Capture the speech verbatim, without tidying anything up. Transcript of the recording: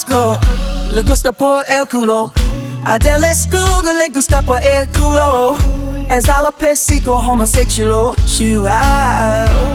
conosco, le gusta por el culo. A delle scughe le gusta por el culo. Es alopecico homosexual. Ciao.